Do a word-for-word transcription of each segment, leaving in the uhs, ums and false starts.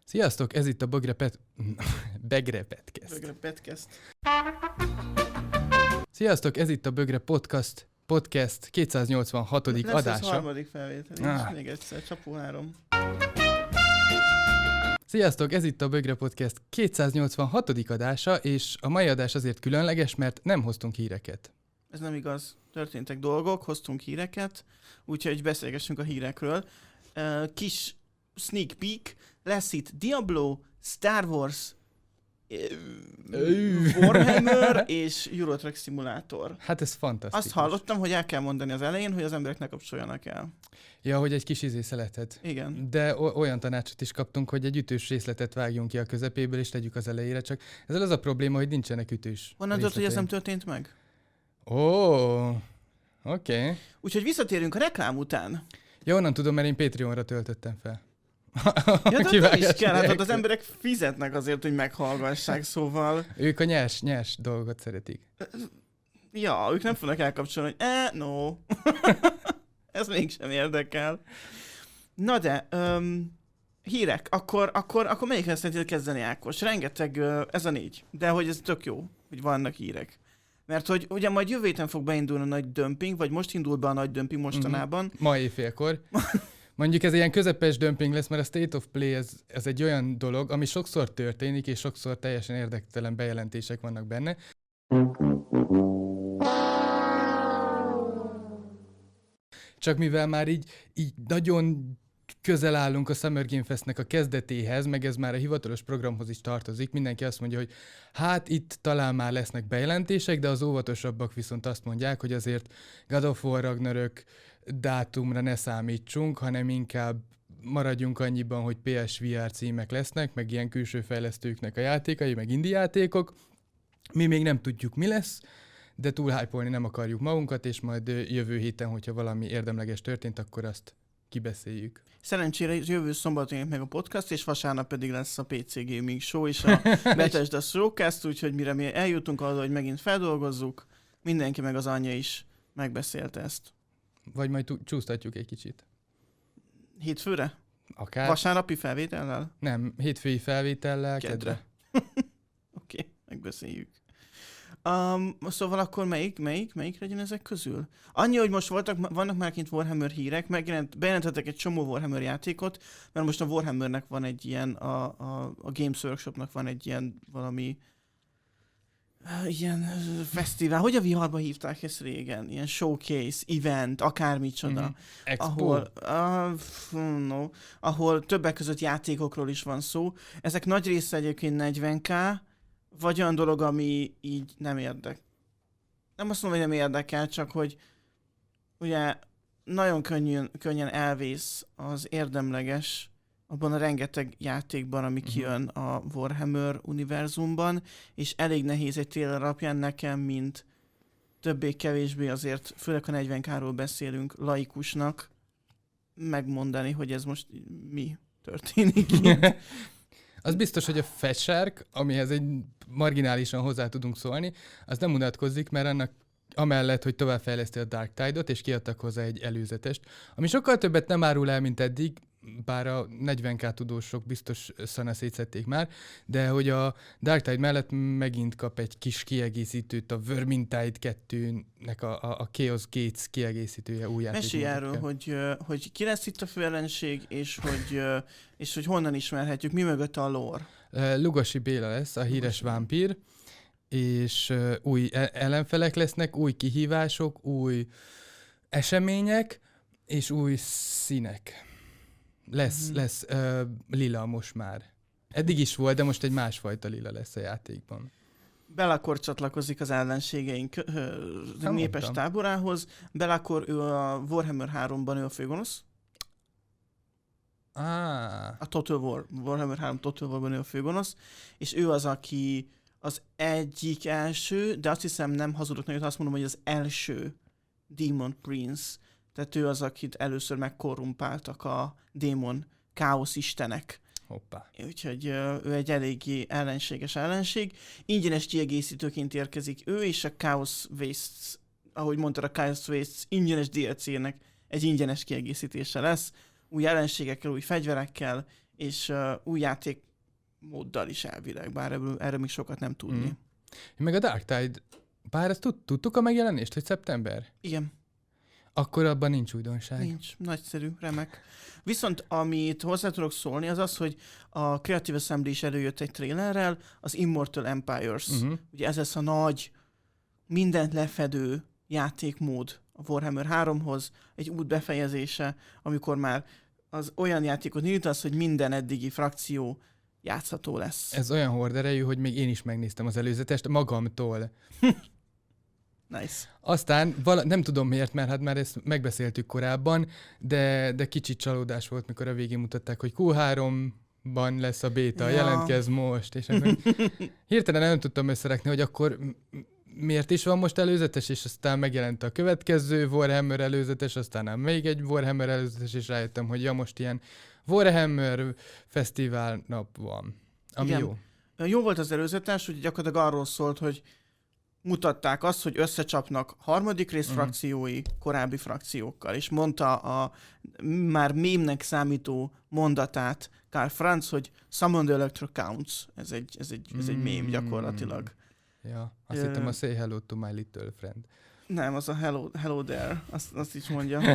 Sziasztok, ez itt a Bögre Pet... Begre Petcast. Bögre Petcast. Sziasztok, ez itt a Bögre Podcast, Podcast kétszáznyolcvanhatodik Lesz adása. Lesz az harmadik felvétel, ah. és még egyszer, csapó három. Sziasztok, ez itt a Bögre Podcast kétszáznyolcvanhatodik adása, és a mai adás azért különleges, mert nem hoztunk híreket. Ez nem igaz. Történtek dolgok, hoztunk híreket, úgyhogy beszélgessünk a hírekről. Uh, kis sneak peek, lesz itt Diablo, Star Wars, uh, Warhammer és Euro Truck Simulator. Hát ez fantasztikus. Azt hallottam, hogy el kell mondani az elején, hogy az emberek ne kapcsoljanak el. Ja, hogy egy kis izé szeletet. Igen. De o- olyan tanácsot is kaptunk, hogy egy ütős részletet vágjunk ki a közepéből, és tegyük az elejére, csak ezzel az a probléma, hogy nincsenek ütős Honnan tudod, hogy ez nem történt meg? Ó, oké. Okay. Úgyhogy visszatérünk a reklám után. Ja, onnan tudom, mert én Patreonra töltöttem fel. Ja, de is kell, hát az emberek fizetnek azért, hogy meghallgassák, szóval... Ők a nyers, nyers dolgot szeretik. Ja, ők nem fognak elkapcsolni, hogy eh, no. Ez mégsem érdekel. Na de, um, hírek, akkor, akkor, akkor melyikre szeretnél kezdeni, Ákos? Rengeteg, uh, ez a négy, de hogy ez tök jó, hogy vannak hírek. Mert hogy ugye majd jövő héten fog beindulni a nagy dömping, vagy most indul be a nagy dömping mostanában. Mm-hmm. Ma éjfélkor. Mondjuk ez ilyen közepes dömping lesz, mert a State of Play ez, ez egy olyan dolog, ami sokszor történik, és sokszor teljesen érdektelen bejelentések vannak benne. Csak mivel már így, így nagyon közel állunk a Summer Game Festnek a kezdetéhez, meg ez már a hivatalos programhoz is tartozik, mindenki azt mondja, hogy hát itt talán már lesznek bejelentések, de az óvatosabbak viszont azt mondják, hogy azért God of War Ragnarök dátumra ne számítsunk, hanem inkább maradjunk annyiban, hogy pé es vé er címek lesznek, meg ilyen külső fejlesztőknek a játékai, meg indie játékok. Mi még nem tudjuk, mi lesz, de túl hype-olni nem akarjuk magunkat, és majd jövő héten, hogyha valami érdemleges történt, akkor azt kibeszéljük. Szerencsére jövő szombaton meg a podcast, és vasárnap pedig lesz a pé cé Gaming Show és a Bethesda Showcast, úgyhogy mire mi eljutunk arra, hogy megint feldolgozzuk, mindenki meg az anyja is megbeszélte ezt. Vagy majd csúsztatjuk egy kicsit. Hétfőre? Akár. Vasárnapi felvétellel? Nem, hétfői felvétellel, kedre. kedre. Oké, okay, megbeszéljük. Um, szóval akkor melyik, melyik, melyik legyen ezek közül? Annyi, hogy most voltak, vannak már kint Warhammer hírek, megjelent, bejelentettek egy csomó Warhammer játékot, mert most a Warhammernek van egy ilyen, a, a, a Games Workshopnak van egy ilyen valami ilyen fesztivál, hogy a viharba hívták ezt régen? Ilyen showcase, event, akármicsoda. Mm-hmm. Expo. Ahol, uh, no, ahol többek között játékokról is van szó. Ezek nagy része egyébként negyven ká, vagy olyan dolog, ami így nem érdek. Nem azt mondom, hogy nem érdekel, csak hogy ugye nagyon könnyen, könnyen elvész az érdemleges abban a rengeteg játékban, ami uh-huh. kijön a Warhammer univerzumban, és elég nehéz egy trailer alapján nekem, mint többé-kevésbé azért, főleg a negyven ká-ról beszélünk, laikusnak megmondani, hogy ez most mi történik itt. Az biztos, hogy a Fat Shark, amihez egy marginálisan hozzá tudunk szólni, az nem mutatkozik, mert annak amellett, hogy továbbfejleszti a Dark Tide-ot, és kiadtak hozzá egy előzetest, ami sokkal többet nem árul el, mint eddig, bár a negyven ká tudósok biztos szana szétszették már, de hogy a Dark Tide mellett megint kap egy kis kiegészítőt, a Vermintide kettőnek a, a, a Chaos Gates kiegészítője új játék. Mesélj erről, hogy, hogy ki lesz itt a főellenség, és hogy, és hogy honnan ismerhetjük, mi mögött a lore. Lugosi Béla lesz, a híres vámpír, és új ellenfelek lesznek, új kihívások, új események, és új színek. Lesz, mm-hmm. lesz uh, lila most már. Eddig is volt, de most egy másfajta lila lesz a játékban. Belakor csatlakozik az ellenségeink uh, népes táborához. Belakor ő a Warhammer háromban ő a főgonosz. Ah. A Total War. Warhammer három Total Warban ő a főgonosz. És ő az, aki az egyik első, de azt hiszem nem hazudok nagyon, azt mondom, hogy az első Demon Prince. Tehát ő az, akit először megkorrumpáltak a démon káosz istenek. Hoppá. Úgyhogy uh, ő egy eléggé ellenséges ellenség. Ingyenes kiegészítőként érkezik ő, és a Chaos Wastes, ahogy mondtad, a Chaos Wastes ingyenes dé el cé-nek egy ingyenes kiegészítése lesz. Új ellenségekkel, új fegyverekkel, és uh, új játékmóddal is elvileg, bár erről, erről még sokat nem tudni. Mm. Meg a Dark Tide, bár ezt tud, tudtuk a megjelenést, hogy szeptember? Igen. Akkor abban nincs újdonság. Nincs. Nagyszerű, remek. Viszont amit hozzá tudok szólni, az az, hogy a Creative Assembly is előjött egy trailerrel, az Immortal Empires. Uh-huh. Ugye ez lesz a nagy, mindent lefedő játékmód a Warhammer háromhoz, egy út befejezése, amikor már az olyan játékot nyíltasz, hogy minden eddigi frakció játszható lesz. Ez olyan horderejű, hogy még én is megnéztem az előzetest magamtól. Nice. Aztán vala, nem tudom miért, mert hát már ezt megbeszéltük korábban, de, de kicsit csalódás volt, mikor a végén mutatták, hogy kú háromban lesz a béta, Ja. jelentkezz most, és akkor hirtelen nem tudtam összerakni, hogy akkor miért is van most előzetes, és aztán megjelent a következő Warhammer előzetes, aztán még egy Warhammer előzetes, és rájöttem, hogy ja, most ilyen Warhammer fesztivál nap van, ami Igen. jó. Jó volt az előzetes, hogy gyakorlatilag arról szólt, hogy mutatták azt, hogy összecsapnak harmadik rész Mhm. frakciói korábbi frakciókkal, és mondta a már mémnek számító mondatát Karl Franz, hogy Summon the Electro Counts. Ez egy, ez egy, ez egy mém Mm. gyakorlatilag. Ja, azt Ö- hittem a Say Hello to My Little Friend. Nem, az a Hello, hello there, azt, azt is mondja.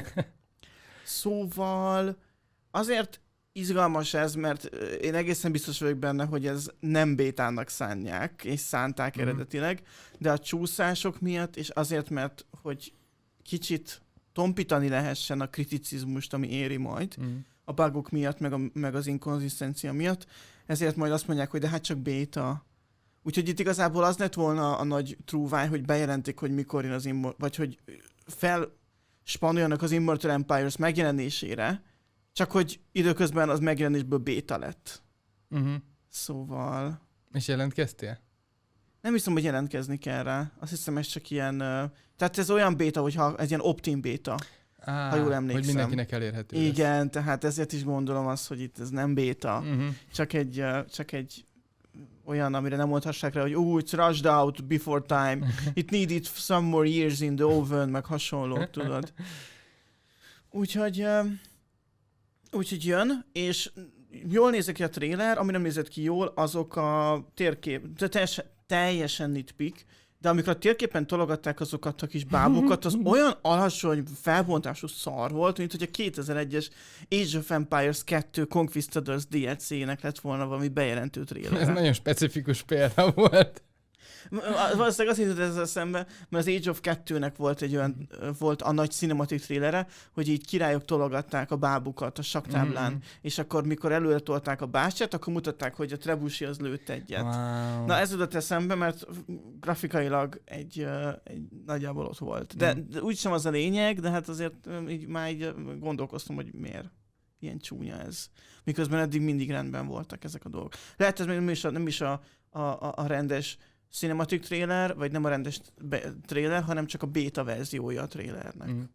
Szóval azért izgalmas ez, mert ö, én egészen biztos vagyok benne, hogy ez nem bétának szánják, és szánták Mhm. eredetileg, de a csúszások miatt, és azért, mert hogy kicsit tompítani lehessen a kriticizmust, ami éri majd, Mm. a bugok miatt, meg, a, meg az inkonzisztencia miatt, ezért majd azt mondják, hogy de hát csak béta. Úgyhogy itt igazából az lett volna a nagy trúvány, hogy bejelentik, hogy mikor jön az Immortal, vagy hogy felspannoljanak az Immortal Empires megjelenésére, csak hogy időközben az megjelenésből béta lett. Uh-huh. Szóval És jelentkeztél? nem hiszem, hogy jelentkezni kell rá. Azt hiszem, ez csak ilyen... uh, Tehát ez olyan béta, hogyha ez ilyen opt-in béta. Á, Ha jól emlékszem. Hogy mindenkinek elérhető lesz. Igen, tehát ezért is gondolom azt, hogy itt ez nem béta. Uh-huh. Csak egy, uh, csak egy olyan, amire nem mondhassák rá, hogy ó, it's rushed out before time, it needed some more years in the oven, meg hasonlók, tudod. Úgyhogy, uh, úgyhogy jön, és jól nézek ki a trailer, ami nem nézett ki jól, azok a térkép, de teljesen, teljesen nitpick, de amikor a térképen tologatták azokat a kis bábokat, az olyan alacsony felbontású szar volt, mint hogy a kétezer-egyes Age of Empires kettő Conquistadors dé el cé-nek lett volna valami bejelentő Ez trailer. nagyon specifikus példa volt. Valószínűleg azt hiszed ezzel szemben, mert az Age of kettőnek volt egy olyan, volt a nagy cinematic trailere, hogy így királyok tologatták a bábukat a saktáblán, Mm. és akkor mikor előre tolták a bástyát, akkor mutatták, hogy a trebusi az lőtt egyet. Wow. Na ez jutott eszembe, mert grafikailag egy, uh, egy nagyjából ott volt. De, Mm. de úgysem az a lényeg, de hát azért um, így, már így gondolkoztam, hogy miért ilyen csúnya ez. Miközben eddig mindig rendben voltak ezek a dolgok. Lehet ez még nem is a, nem is a, a, a, a rendes cinematic trailer, vagy nem a rendes be- trailer, hanem csak a beta verziója a trailernek. Mm.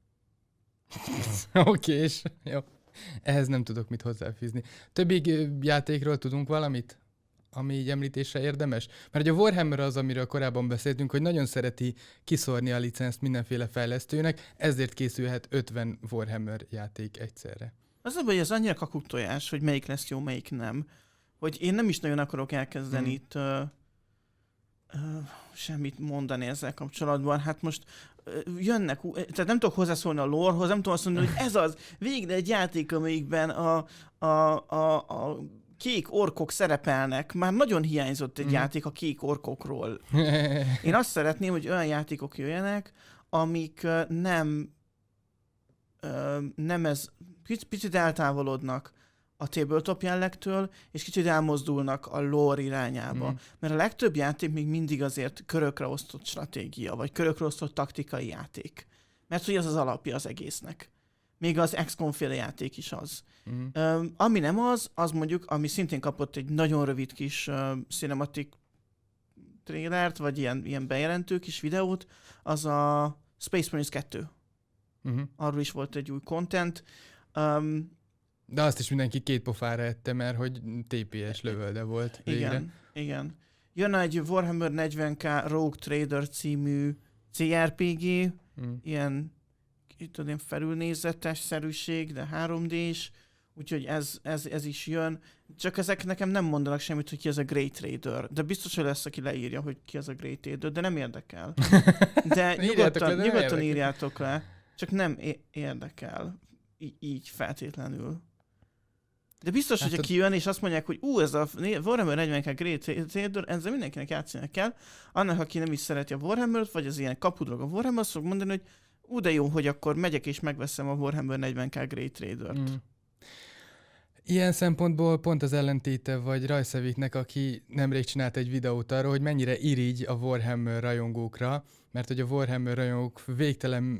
Oké, és jó. Ehhez nem tudok mit hozzáfűzni. Többi ö, játékról tudunk valamit, ami így említésre érdemes? Mert ugye a Warhammer az, amiről korábban beszéltünk, hogy nagyon szereti kiszórni a licenzt mindenféle fejlesztőnek, ezért készülhet ötven Warhammer játék egyszerre. Az a baj, hogy ez annyira kakuktojás, hogy melyik lesz jó, melyik nem, hogy én nem is nagyon akarok elkezdeni Hmm. itt uh, uh, semmit mondani ezzel kapcsolatban. Hát most uh, jönnek, uh, tehát nem tudok hozzászólni a lorehoz, nem tudom azt mondani, hogy ez az, végre egy játék, amelyikben a, a, a, a kék orkok szerepelnek. Már nagyon hiányzott egy Mhm. játék a kék orkokról. Én azt szeretném, hogy olyan játékok jöjjenek, amik uh, nem uh, nem ez, pic- picit eltávolodnak a tabletop jellegtől, és kicsit elmozdulnak a lore irányába. Mm. Mert a legtöbb játék még mindig azért körökre osztott stratégia, vagy körökre osztott taktikai játék. Mert hogy az az alapja az egésznek. Még az iksz kom-féle játék is az. Mm. Um, ami nem az, az mondjuk, ami szintén kapott egy nagyon rövid kis uh, cinematic trailert, vagy ilyen, ilyen bejelentő kis videót, az a Space Marines kettő. Mhm. Arról is volt egy új content. Um, De azt is mindenki két pofára ette, mert hogy té pé es lövölde volt végre. igen, igen. Jön egy Warhammer negyven ká Rogue Trader című cé er pé gé, Mm. ilyen itt tudom, felülnézetes szerűség, de három dés, úgyhogy ez, ez, ez is jön. Csak ezek nekem nem mondanak semmit, hogy ki az a Grey Trader. De biztos, hogy lesz, aki leírja, hogy ki az a Grey Trader, de nem érdekel. De nyugodtan, le, de nyugodtan írjátok le, csak nem é- érdekel. Í- így feltétlenül. De biztos, hát hogyha a... kijön, és azt mondják, hogy ú, ez a Warhammer negyven ká Grey Trader, ezzel mindenkinek játszani kell. Annak, aki nem is szereti a Warhammert, vagy az ilyen kapudrog a Warhammer, azt fog mondani, hogy ú, de jó, hogy akkor megyek és megveszem a Warhammer negyven ká Grey Tradert. Mm. Ilyen szempontból pont az ellentéte vagy Rajszeviknek, aki nemrég csinált egy videót arról, hogy mennyire irigy a Warhammer rajongókra, mert hogy a Warhammer rajongók végtelen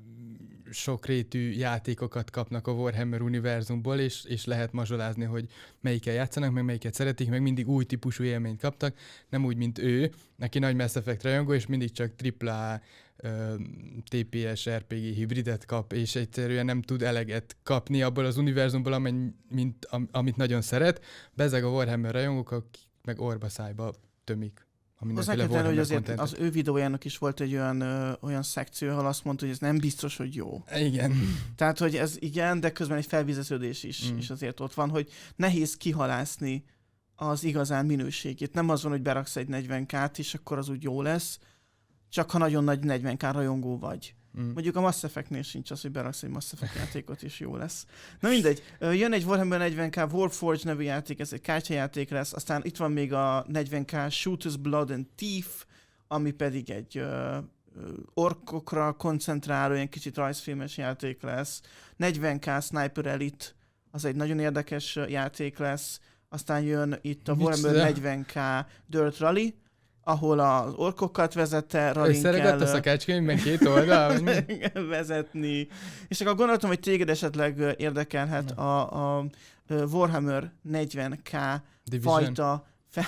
sokrétű játékokat kapnak a Warhammer univerzumból, és, és lehet mazsolázni, hogy melyikkel játszanak, meg melyiket szeretik, meg mindig új típusú élményt kaptak, nem úgy, mint ő, neki nagy Mass Effect rajongó, és mindig csak tripla á té pé es er pé gé hibridet kap, és egyszerűen nem tud eleget kapni abból az univerzumból, amen, mint, am, amit nagyon szeret. Bezeg a Warhammer rajongók, akik meg orba szájba tömik. Hozzá hogy azért az ő videójának is volt egy olyan, ö, olyan szekció, ahol azt mondta, hogy ez nem biztos, hogy jó. Igen. Tehát, hogy ez igen, de közben egy felvizeződés is, mm. is azért ott van, hogy nehéz kihalászni az igazán minőségét. Nem az van, hogy beraksz egy negyven kát, és akkor az úgy jó lesz, csak ha nagyon nagy negyven ká rajongó vagy. Mm. Mondjuk a Mass Effectnél sincs az, hogy beraksz egy Mass Effect játékot, és jó lesz. Na mindegy, jön egy Warhammer negyven ká Warforged nevű játék, ez egy kártyajáték lesz, aztán itt van még a negyven ká Shooter's Blood and Thief, ami pedig egy uh, orkokra koncentráló, ilyen kicsit rajzfilmes játék lesz. negyven ká Sniper Elite, az egy nagyon érdekes játék lesz. Aztán jön itt a Warhammer negyven ká Dirt Rally, ahol az orkokat vezette, rallin kell... Összeregett a szakácskönyvben két oldal? vezetni. És akkor gondoltam, hogy téged esetleg érdekelhet a, a Warhammer negyven ká fajta, fe,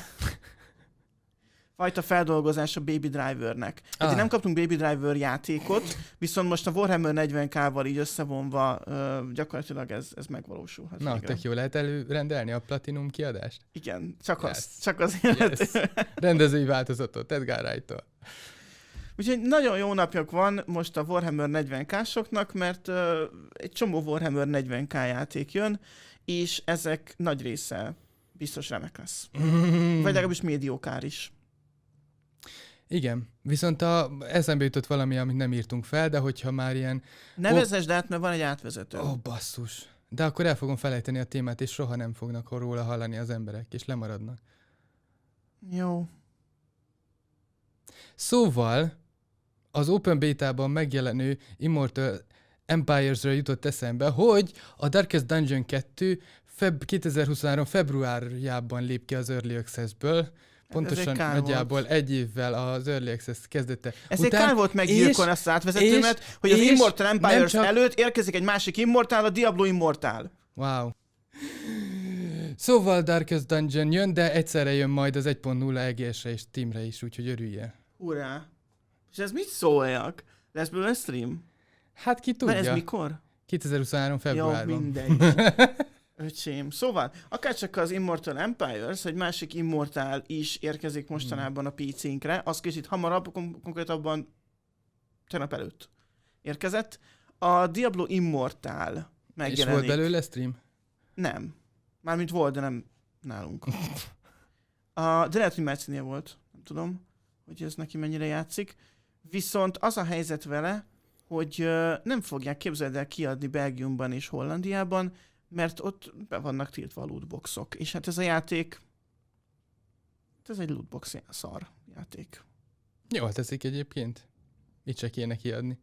fajta feldolgozása Baby Drivernek. Ah. Hát nem kaptunk Baby Driver játékot, viszont most a Warhammer negyven ká-val így összevonva gyakorlatilag ez, ez megvalósulhat. Na, tök jó, lehet előrendelni a Platinum kiadást? Igen, csak yes. az. Csak az yes. Rendezői változatot, Edgar Wright-tól. Úgyhogy nagyon jó napjuk van most a Warhammer negyven ká-soknak, mert uh, egy csomó Warhammer negyven ká játék jön, és ezek nagy része biztos remek lesz. Mm. Vagy legalábbis médiókár is. Igen, viszont a, eszembe jutott valami, amit nem írtunk fel, de hogyha már ilyen... Nevezesd át, mert van egy átvezető. Ó, oh, basszus. De akkor el fogom felejteni a témát, és soha nem fognak róla hallani az emberek, és lemaradnak. Jó. Szóval az Open Beta-ban megjelenő Immortal Empires-ről jutott eszembe, hogy a Darkest Dungeon kettő feb- kétezer-huszonhárom februárjában lép ki az Early Access-ből, pontosan nagyjából volt. Egy évvel az Early Access kezdete. Ezért kár volt meggyilkolni azt az átvezetőmet, és, hogy az Immortal Empires csak... előtt érkezik egy másik Immortal, a Diablo Immortal. Wow. Szóval Darkest Dungeon jön, de egyszerre jön majd az egy pont nulla E G S-re és Steamre is, úgyhogy örüljél. Urá. És ez mit szóljak? Lesz belőle stream? Hát ki tudja. Mert ez mikor? kétezer-huszonhárom februárban. Jó, mindegy. Öcsém. Szóval, akárcsak az Immortal Empires, egy másik Immortal is érkezik mostanában a pé cénkre, az kicsit hamarabb, kon- konkrétabban tegnap előtt érkezett. A Diablo Immortal megjelenik. És volt belőle stream? Nem. Mármint volt, de nem nálunk. A, de lehet, hogy Mercinél volt. Nem tudom, hogy ez neki mennyire játszik. Viszont az a helyzet vele, hogy uh, nem fogják, képzeld el, kiadni Belgiumban és Hollandiában, mert ott be vannak tiltva a lootboxok. És hát ez a játék, ez egy lootbox szar játék. Jól teszik egyébként. Itt se kéne kiadni.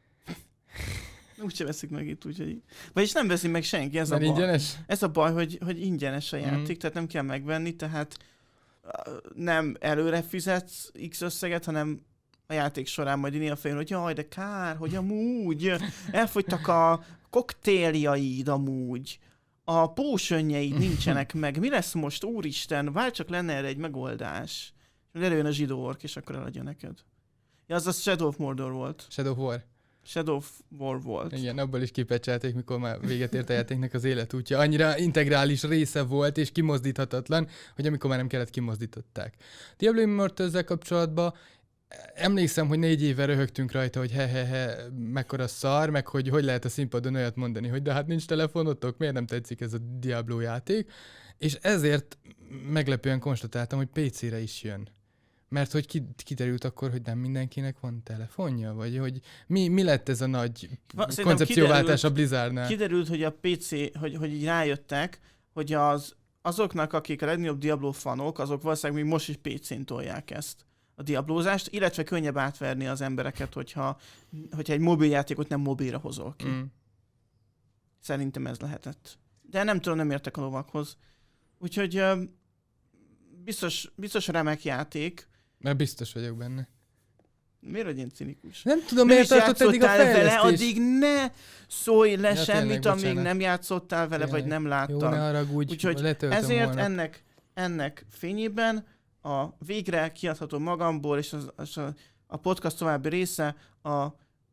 Úgyse veszik meg itt, úgyhogy... Vagyis nem veszik meg senki, ez Mert a baj. Ingyenes? Ez a baj, hogy, hogy ingyenes a játék, mm. tehát nem kell megvenni, tehát nem előre fizetsz X összeget, hanem a játék során majd inni a fején, hogy jaj, de kár, hogy amúgy elfogytak a koktéljaid amúgy, a potionjeid nincsenek meg, mi lesz most, úristen, vár csak lenne erre egy megoldás. És előjön a zsidó ork, és akkor eladja neked. Ja, az a Shadow of Mordor volt. Shadow of War. Shadow of War volt. Igen, abból is kipecselték, mikor már véget ért a játéknak az életútja. Annyira integrális része volt, és kimozdíthatatlan, hogy amikor már nem kellett, kimozdították. Diablo Immortal ezzel kapcsolatban emlékszem, hogy négy éve röhögtünk rajta, hogy he-he-he, mekkora szar, meg hogy hogy lehet a színpadon olyat mondani, hogy de hát nincs telefonotok, miért nem tetszik ez a Diablo játék, és ezért meglepően konstatáltam, hogy pé cére is jön. Mert hogy kiderült akkor, hogy nem mindenkinek van telefonja, vagy hogy mi, mi lett ez a nagy koncepcióváltás a Blizzardnál? Kiderült, hogy a pé cé, hogy, hogy így rájöttek, hogy az, azoknak, akik a legnagyobb Diablo fanok, azok valószínűleg még most is pé cén tolják ezt a diablózást, illetve könnyebb átverni az embereket, hogyha, hogyha egy mobiljátékot nem mobilra hozol ki. Mm. Szerintem ez lehetett. De nem tudom, nem értek a lovakhoz. Úgyhogy biztos, biztos remek játék. Mert biztos vagyok benne. Miért vagy én cinikus? Nem tudom, miért tartott eddig a fejlesztés. Vele, addig ne szólj le ja, semmit, tényleg, amíg nem játszottál vele, tényleg. Vagy nem láttad. Jó, ne haragudj, úgyhogy ezért ennek, ennek fényében a végre kiadható magamból, és az, az a, a podcast további része a, a,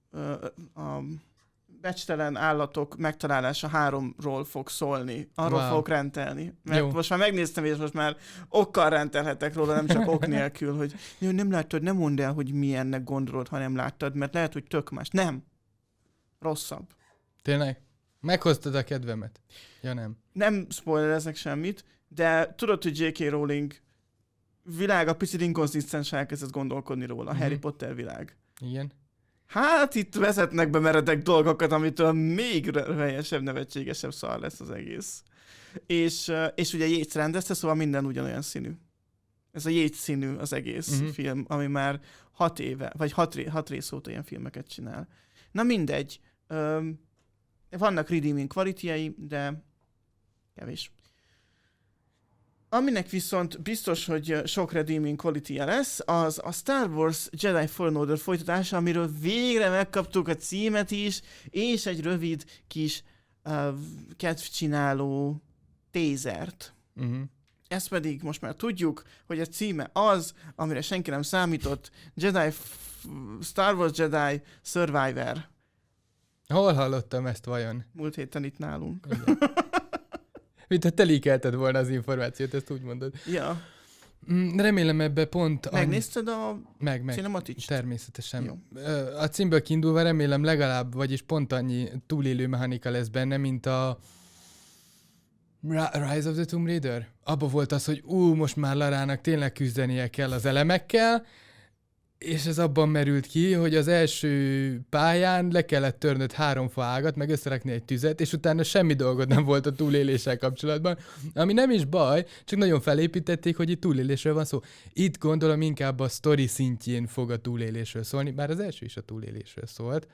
a becstelen állatok megtalálása háromról fog szólni. Arról wow. fogok rendelni. Mert jó. Most már megnéztem, és most már okkal rendelhetek róla, nem csak ok nélkül, hogy nem láttad, nem mondd el, hogy milyennek gondolod, ha nem láttad, mert lehet, hogy tök más. Nem. Rosszabb. Tényleg? Meghoztad a kedvemet. Ja, nem. Nem spoilerezek semmit, de tudod, hogy jé ká Rowling világa picit inkonzisztens elkezdett gondolkodni róla. Mm-hmm. Harry Potter világ. Igen. Hát itt vezetnek be meredek dolgokat, amitől még röhelyesebb, nevetségesebb szar lesz az egész. És, és ugye Yates rendezte, szóval minden ugyanolyan színű. Ez a Yates színű az egész uh-huh. film, ami már hat éve, vagy hat, ré, hat rész óta ilyen filmeket csinál. Na mindegy. Öm, vannak redeeming quality-jei, de kevés. Aminek viszont biztos, hogy sok redeeming quality-je lesz, az a Star Wars Jedi Fallen Order folytatása, amiről végre megkaptuk a címet is, és egy rövid kis uh, kedvcsináló tézert. Uh-huh. Ezt pedig most már tudjuk, hogy a címe az, amire senki nem számított, Jedi F- Star Wars Jedi Survivor. Hol hallottam ezt vajon? Múlt héten itt nálunk. Mint ha te líkelted volna az információt, ezt úgy mondod. Ja. Remélem ebbe pont... Megnézted a meg, meg. Cinematics? Természetesen. Jó. A címből kiindulva remélem legalább, vagyis pont annyi túlélő mechanika lesz benne, mint a Rise of the Tomb Raider. Abba volt az, hogy ú, most már Larának tényleg küzdenie kell az elemekkel, és ez abban merült ki, hogy az első pályán le kellett törnöd három faágat, meg összerakni egy tüzet, és utána semmi dolgod nem volt a túléléssel kapcsolatban, ami nem is baj, csak nagyon felépítették, hogy itt túlélésről van szó. Itt gondolom inkább a sztori szintjén fog a túlélésről szólni, bár az első is a túlélésről szólt.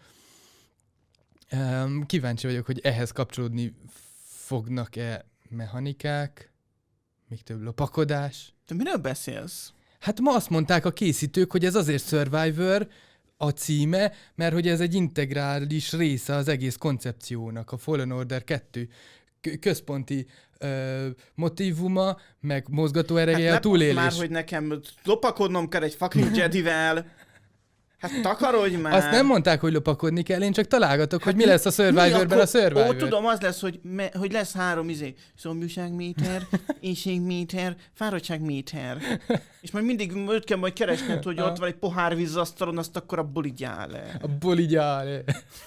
Um, kíváncsi vagyok, hogy ehhez kapcsolódni fognak-e mechanikák, még több lopakodás. Te miről beszélsz? Hát ma azt mondták a készítők, hogy ez azért Survivor a címe, mert hogy ez egy integrális része az egész koncepciónak, a Fallen Order kettő központi ö, motívuma, meg mozgató ereje hát a túlélés. Már, hogy nekem lopakodnom kell egy fucking Jedivel. Hát takarodj már! Azt nem mondták, hogy lopakodni kell, én csak találgatok, hát hogy mi lesz a Survivorben a Survivor. Ó, tudom, az lesz, hogy, me, hogy lesz három izé. Szomjúságméter, éjségméter, fáradtságméter. És majd mindig őt kell majd keresned, hogy ott van egy pohár víz asztalon, azt akkor abból így áll le. Abból így áll le.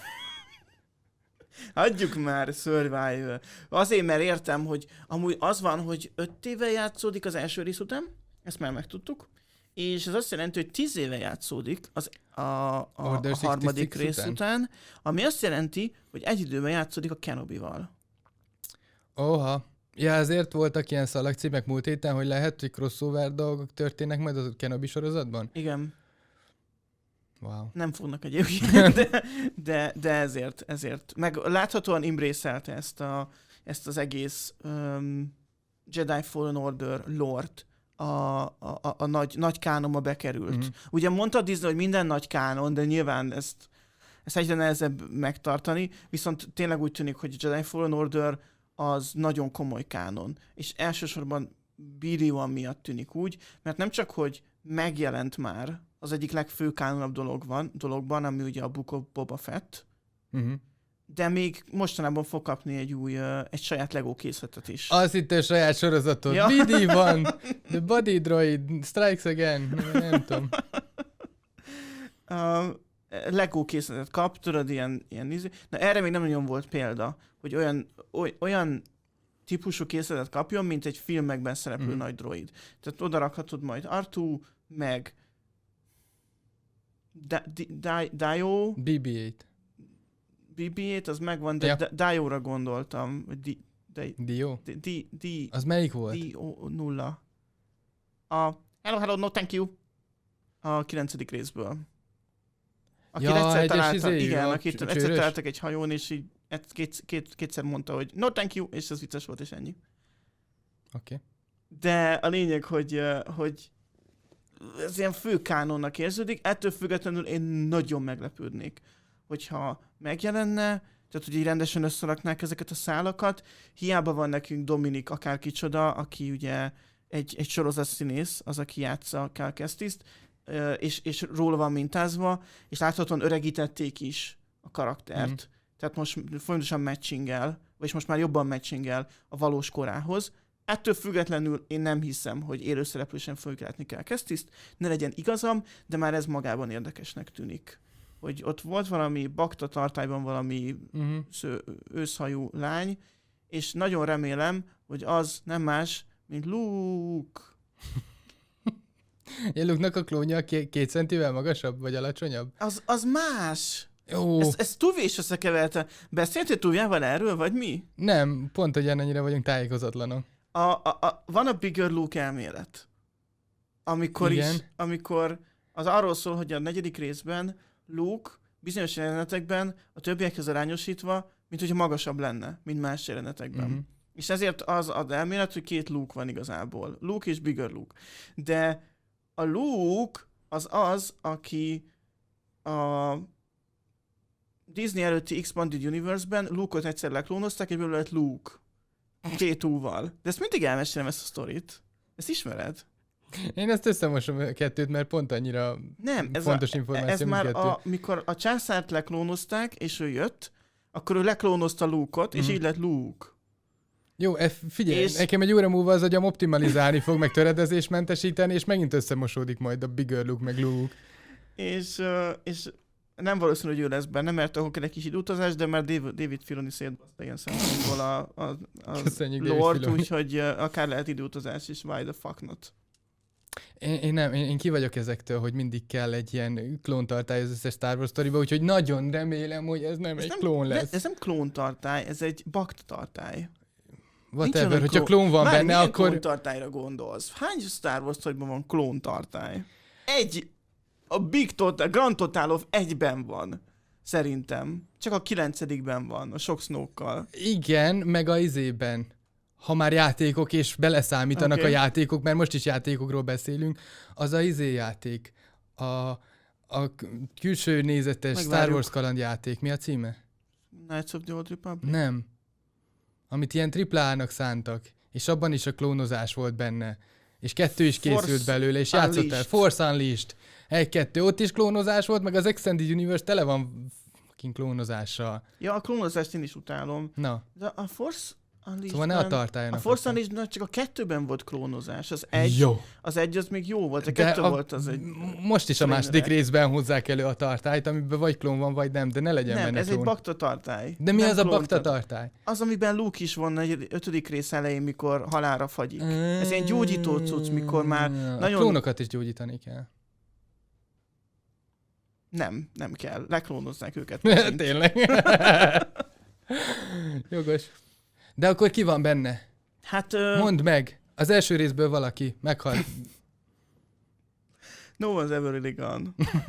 Hagyjuk már, Survivor. Azért, mert értem, hogy amúgy az van, hogy öt éve játszódik az első rész után, ezt már megtudtuk, és ez azt jelenti, hogy tíz éve játszódik az, a, a, a harmadik rész után. után, ami azt jelenti, hogy egy időben játszódik a Kenobival. Oha. Ja, ezért voltak ilyen szalagcímek múlt héten, hogy lehet, hogy crossover dolgok történnek majd a Kenobi sorozatban? Igen. Wow. Nem fognak egyébként, de, de, de ezért, ezért. Meg láthatóan embrace-elte ezt, a, ezt az egész um, Jedi Fallen Order lore-t. A, a, a, a nagy, nagy kánonba bekerült. Mm-hmm. Ugye mondta Disney, hogy minden nagy kánon, de nyilván ezt, ezt egyre nehezebb megtartani, viszont tényleg úgy tűnik, hogy a Jedi Fallen Order az nagyon komoly kánon. És elsősorban bé dé egy miatt tűnik úgy, mert nem csak, hogy megjelent már az egyik legfő kánonabb dolog van, dologban, ami ugye a Book of Boba Fett, mm-hmm. de még mostanában fog kapni egy új, uh, egy saját Lego készletet is. Az itt a saját sorozatot. Ja. bé dé van, The Body Droid, Strikes Again, nem tudom. uh, Lego készletet kap, tudod, ilyen, ilyen izé. Na erre még nem nagyon volt példa, hogy olyan, oly, olyan típusú készletet kapjon, mint egy filmekben szereplő mm. nagy droid. Tehát oda rakhatod majd er kettő, meg Dio. bé bé nyolc. bé bé nyolc, az megvan, de Ja. Dio-ra gondoltam. Di, di, Dio? di, di, di, Az melyik volt? Dio nulla. A Hello, hello, no thank you. A kilencedik részből. Aki Ja, egyszer egyes találtak, izéjű, igen, a akit csőrös. egyszer találtak egy hajón, és így két, két, kétszer mondta, hogy no thank you, és az vicces volt, és ennyi. Oké. Okay. De a lényeg, hogy, hogy ez ilyen fő kánonnak érződik, ettől függetlenül én nagyon meglepődnék, hogyha megjelenne, tehát hogy így rendesen összeraknák ezeket a szálakat. Hiába van nekünk Dominik akárkicsoda, aki ugye egy, egy sorozatszínész, az, aki játsza Cal Kestiszt, és, és róla van mintázva, és láthatóan öregítették is a karaktert. Mm. Tehát most folyamatosan matchingel, vagyis most már jobban matchingel a valós korához. Ettől függetlenül én nem hiszem, hogy élőszereplősen fogjuk látni Cal Kestiszt, ne legyen igazam, de már ez magában érdekesnek tűnik. Hogy ott volt valami bakta tartályban valami uh-huh. sző, őszhajú lány, és nagyon remélem, hogy az nem más, mint Luke. Ja, Luke-nak a klónja két, két centivel magasabb, vagy alacsonyabb? Az, az más. Jó. Ez, ez Tuvi is összekeverte. Beszéltél Tuviával erről, vagy mi? Nem, pont ugyanannyira vagyunk tájékozatlanok. A, a, a, van a Bigger Luke elmélet. Amikor Igen. is, amikor az arról szól, hogy a negyedik részben Luke bizonyos jelenetekben a többiekhez arányosítva, mint hogyha magasabb lenne, mint más jelenetekben. Uh-huh. És ezért az az elmélet, hogy két Luke van igazából. Luke és Bigger Luke. De a Luke az az, aki a Disney előtti Expanded Universe-ben Luke-ot egyszer leklónozták, és belőle lett Luke. Két úval. De ezt mindig elmesélem, ezt a sztorit. Ezt ismered? Én ezt összemosom a kettőt, mert pont annyira nem, ez fontos a, információ, ez már kettő. a, mikor a császárt leklónozták, és ő jött, akkor ő leklónozta Luke-ot, és mm. így lett Luke. Jó, e, figyelj, és... nekem egy óra múlva az agyam optimalizálni fog, meg töredezésmentesíteni, és megint összemosódik majd a Bigger Luke, meg Luke. És, uh, és nem valószínű, hogy ő lesz benne, mert ahol kell egy kis időutazás, de már David, David Filoni szétbaszta ilyen szempontból a, a, a lore-t, úgyhogy uh, akár lehet időutazás is, why the fuck not. Én, én nem, én, én ki vagyok ezektől, hogy mindig kell egy ilyen klóntartály az összes Star Wars sztoriba, úgyhogy nagyon remélem, hogy ez nem ez egy nem, klón lesz. Ne, ez nem klóntartály, ez egy baktatartály. Whatever, hogyha klón van Már benne, akkor... klóntartályra gondolsz? Hány Star Wars sztoriban van klóntartály? Egy, a Big Total, Grand Total of egyben van. Szerintem. Csak a kilencedikben van, a sok Snoke-kal. Igen, meg a izében. Ha már játékok, és beleszámítanak okay. a játékok, mert most is játékokról beszélünk, az a izé játék. A, a külső nézetes Megvárjuk. Star Wars kalandjáték. Mi a címe? Knights of the Old Republic? Nem. Amit ilyen triplának szántak. És abban is a klónozás volt benne. És kettő is készült Force belőle, és játszott el. Force Unleashed. Egy-kettő. Ott is klónozás volt, meg az Extended Universe tele van fucking klónozással. Ja, a klónozást én is utálom. Na. De a Force Unleashed. Szóval ne a tartáljanak. A Force Unleashed csak a kettőben volt klónozás. Az egy, jó. Az egy az még jó volt, a kettő a, volt az egy... Most is a második részben hozzák elő a tartályt, amiben vagy klón van, vagy nem, de ne legyen nem, benne ez klón. egy bakta tartály. De mi nem az a bakta tartály? Az, amiben Luke is van egy ötödik rész elején, mikor halálra fagyik. Ez ilyen gyógyító cucc, mikor már a nagyon... klónokat is gyógyítani kell. Nem, nem kell. Leklónozzák őket. Tényleg. Jogos. De akkor ki van benne? Hát... Uh... Mondd meg. Az első részből valaki meghalt. No one's ever really gone.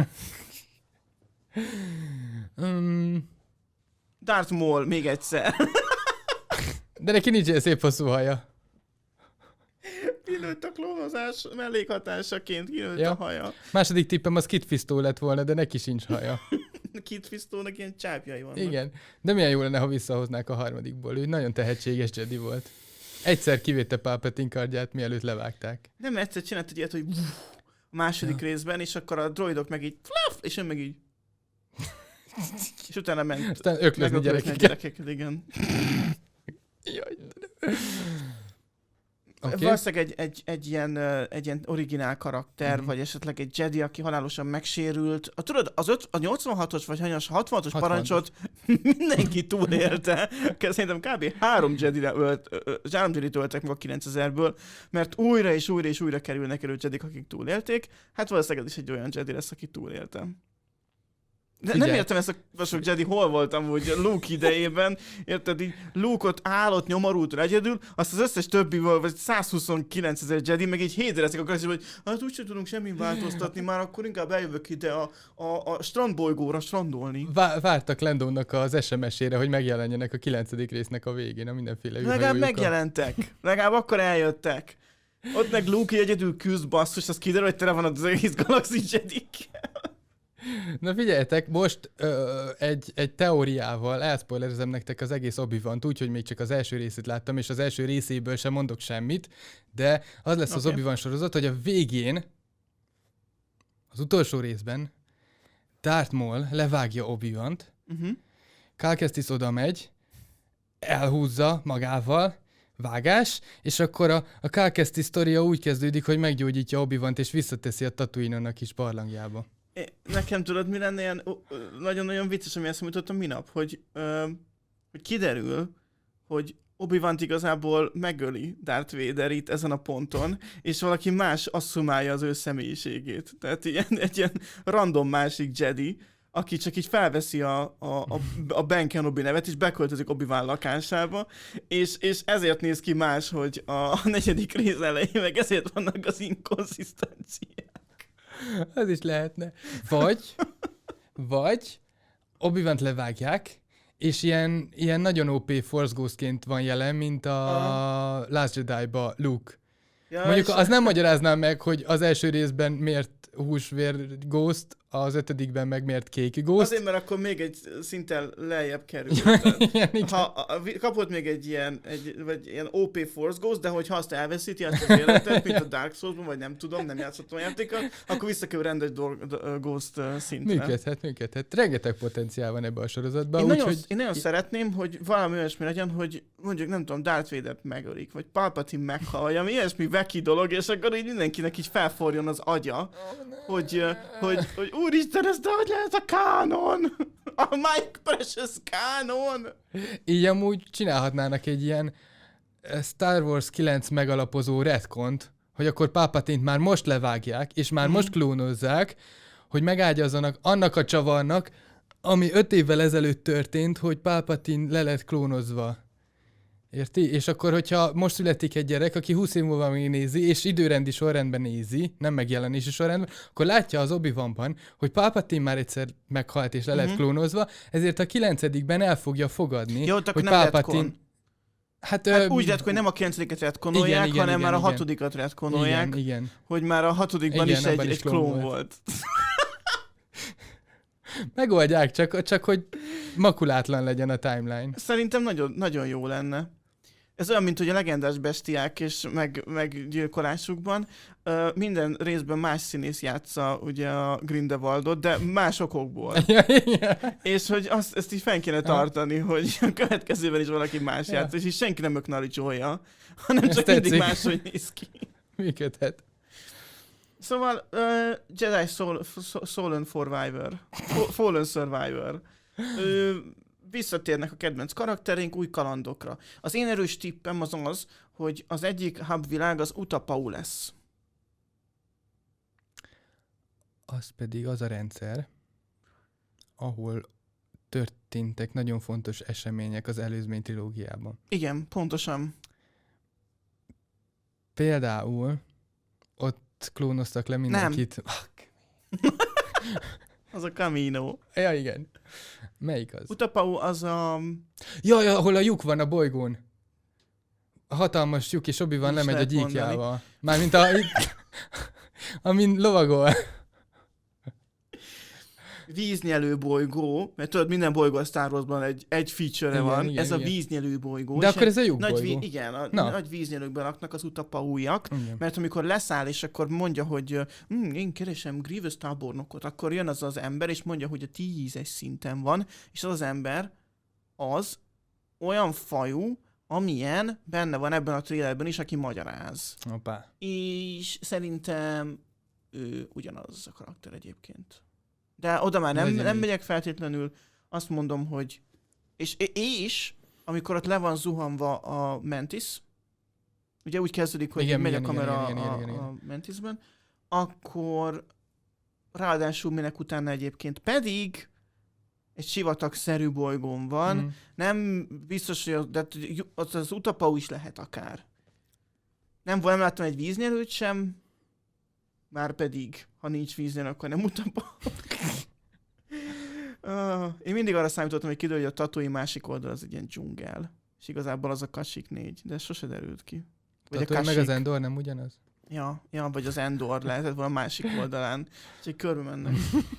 um... Darth Maul, még egyszer. De neki nincs ilyen szép hosszú haja. Kilőtt a klónozás mellékhatásaként, kilőtt ja. a haja. Második tippem az Kit Fisto lett volna, de neki sincs haja. Kit Fistónak ilyen csápjai vannak. Igen, de milyen jó lenne, ha visszahoznák a harmadikból. Ő nagyon tehetséges Jedi volt. Egyszer kivédte Palpatine kardját, mielőtt levágták. Nem, egyszer csinált egy ilyet, hogy a második ja. részben, és akkor a droidok meg így fluff, és ön meg így. És utána ment. Aztán öklözni gyerekeket. gyerekeket. Igen. Jaj. Okay. Valószínűleg egy, egy, egy, ilyen, egy ilyen originál karakter, Uh-huh. vagy esetleg egy Jedi, aki halálosan megsérült. A, tudod, az öt, a nyolcvanhatos vagy hanyas, hatvanhatos parancsot mindenki túlélte. Szerintem kb. három Jedi-re ölt, három Jedi-t öltek meg a kilencezerből, mert újra és újra és újra kerülnek elő Jedik, akik túlélték. Hát valószínűleg ez is egy olyan Jedi lesz, aki túlélte. De Figyelj. nem értem ezt a sok Jedi, hol voltam úgy Luke idejében, érted, így Luke-ot állott nyomorultra egyedül, azt az összes többi, vagy százhuszonkilencezer Jedi, meg így hétrezik a galaxisban, hogy hát úgysem tudunk semmin változtatni, már akkor inkább eljövök ide a, a, a strandbolygóra strandolni. Vá- vártak Landonnak az es em es-ére, hogy megjelenjenek a kilencedik résznek a végén, a mindenféle Legalább űrhajójukkal. megjelentek, legalább akkor eljöttek. Ott meg Luke egyedül küzd, basszus, az kiderül, hogy tele van az egész galaxis Jedikkel. Na figyeljetek, most ö, egy, egy teóriával elszpoilerezem nektek az egész Obi-Wan-t, úgyhogy még csak az első részét láttam, és az első részéből sem mondok semmit, de az lesz okay. az Obi-Wan sorozat, hogy a végén, az utolsó részben Darth Maul levágja Obi-Wan-t, Uh-huh. Cal Kestis oda megy, elhúzza magával, vágás, és akkor a, a Cal Kestis sztoria úgy kezdődik, hogy meggyógyítja Obi-Wan-t, és visszateszi a Tatooine-on a kis barlangjába. É, nekem tudod, mi lenne ilyen ó, ö, nagyon-nagyon vicces, ami eszembe jutottam minap, hogy, ö, hogy kiderül, hogy Obi-Wan igazából megöli Darth Vader itt ezen a ponton, és valaki más asszumálja az ő személyiségét. Tehát ilyen, egy ilyen random másik Jedi, aki csak így felveszi a, a, a, a Ben Kenobi nevet, és beköltözik Obi-Wan lakásába, és, és ezért néz ki más, hogy a negyedik rész elején, meg ezért vannak az inkonzisztenciák. Az is lehetne. Vagy, vagy Obi-Wan-t levágják, és ilyen, ilyen nagyon ó pé Force Ghostként van jelen, mint a Aha. Last Jedi-ba Luke. Ja, Mondjuk és- az nem magyaráznám meg, hogy az első részben miért húsvér Ghost, az ötödikben meg miért kék Ghost. Azért, mert akkor még egy szinten lejjebb kerül. Igen, igen. Ha a, a, kapott még egy ilyen, egy, vagy ilyen ó pé Force Ghost, de hogyha azt elveszíti, azt az életet, mint a Dark Souls-ban, vagy nem tudom, nem játszottam a játékkal, akkor visszakerül rendes dolg, do, Ghost uh, szintre. Működhet, működhet. Rengeteg potenciál van ebbe a sorozatban, Én nagyon, úgyhogy... én nagyon szeretném, hogy valami olyasmi legyen, hogy mondjuk nem tudom, Darth Vader-t megölik, vagy Palpatine meghal, vagy ami ilyesmi veki dolog, és akkor így mindenkinek így felforjon az agya, hogy, uh, hogy, hogy úristen, ez de hogy lehet a kánon? A My Precious kánon! Így amúgy csinálhatnának egy ilyen eh, Star Wars kilenc megalapozó retcont, hogy akkor Palpatine-t már most levágják, és már Mhm. most klónozzák, hogy megágyazzanak annak a csavarnak, ami öt évvel ezelőtt történt, hogy Palpatine le lett klónozva. Érti? És akkor, hogyha most születik egy gyerek, aki húsz év múlva még nézi, és időrendi sorrendben nézi, nem megjelenési sorrendben, akkor látja az Obi-Wanban, hogy Palpatine már egyszer meghalt és le lett Mhm. klónozva, ezért a kilencedikben el fogja fogadni, Jó, akkor hogy nem Palpatine... retcon. Hát, Hát ö, úgy retcon, hogy nem a kilencediket retkonolják, igen, igen, hanem igen, már a igen. hatodikat retkonolják, igen, igen. hogy már a hatodikban Igen, is egy, abban is egy klón klón volt. volt. Megoldják, csak, csak hogy makulátlan legyen a timeline. Szerintem nagyon, nagyon jó lenne. Ez olyan, mint hogy a legendás bestiák és meg, meggyilkolásukban uh, minden részben más színész játsza ugye a Grindelwaldot, de más okokból. Ja, igen. És hogy azt, ezt így fenn kéne tartani, hogy a következőben is valaki más Ja. játsza, és így senki nem acknowledge-olja, hanem Ez csak mindig tetszik. máshogy néz ki. Működhet. Szóval uh, Jedi Soul, Fallen Survivor. Fa- Fallen Survivor. Uh, visszatérnek a kedvenc karaktereink új kalandokra. Az én erős tippem az az, hogy az egyik hub világ az Utapau lesz. Az pedig az a rendszer, ahol történtek nagyon fontos események az előzmény trilógiában. Igen, pontosan. Például ott klónoztak le mindenkit. Az a Camino. Ja, igen. Melyik az? Utapau az a... Jaj, ahol a lyuk van a bolygón. A hatalmas lyuk, és Obi-Wan Nincs lemegy a lehet gyíkjával. Mármint a... amin lovagol. víznyelő bolygó, mert tudod, minden bolygó a Star Warsban egy, egy feature-e Igen, van, igen, ez a igen. víznyelő bolygó. De és akkor ez a nagy lyukbolygó. ví- Igen, a Na. nagy víznyelőkben laknak az Utapaújak, Igen. mert amikor leszáll, és akkor mondja, hogy hm, én keresem Grievous tábornokot, akkor jön az az ember, és mondja, hogy a tízes szinten van, és az az ember az olyan fajú, amilyen benne van ebben a trailerben is, aki magyaráz. Hoppá. És szerintem ő ugyanaz a karakter egyébként. De oda már nem, nem megyek feltétlenül, azt mondom, hogy és, és amikor ott le van zuhanva a Mantis, ugye úgy kezdődik, hogy igen, megy igen, a kamera igen, igen, igen, igen, a, a Mantisben, akkor ráadásul minek utána egyébként pedig egy sivatagszerű bolygón van, mm. nem biztos, hogy az, de az, az Utapau is lehet akár. Nem, nem láttam egy víznyelőt sem, már pedig, ha nincs víznyelő, akkor nem Utapau. uh, én mindig arra számítottam, hogy kiderül, hogy a Tatooine másik oldal az egy ilyen dzsungel. És igazából az a Kashyyyk négy, de sose derült ki. Vagy a Kashyyyk... meg az Endor nem ugyanaz? Ja, ja, vagy az Endor lehetett volna a másik oldalán. Úgyhogy körbe mennek.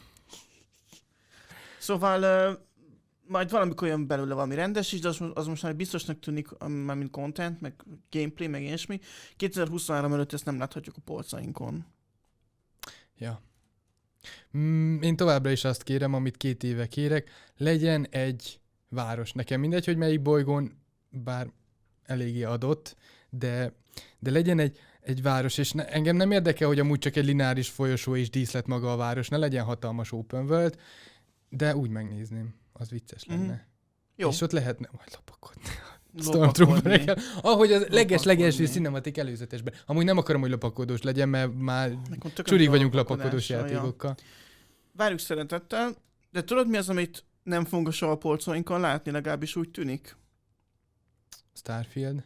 Szóval uh, majd valamikor jön belőle valami rendes is, de az, az most már biztosnak tűnik, már mint content, meg gameplay, meg ilyesmi. kétezer-huszonhárom előtt ezt nem láthatjuk a polcainkon. Ja. Mm, én továbbra is azt kérem, amit két éve kérek, legyen egy város. Nekem mindegy, hogy melyik bolygón, bár eléggé adott, de, de legyen egy, egy város, és ne, engem nem érdekel, hogy amúgy csak egy lineáris folyosó és díszlet maga a város, ne legyen hatalmas open world, de úgy megnézném, az vicces lenne. Mm. Jó. És ott lehetne majd lopakodni. Stormtrooperekkel. Ahogy az leges-legelső cinematik előzetesben. Amúgy nem akarom, hogy lopakodós legyen, mert már csurig vagyunk lopakodós játékokkal. Ja. Várjuk szeretettel, de tudod mi az, amit nem fogunk soha a polcainkon látni, legalábbis úgy tűnik? Starfield.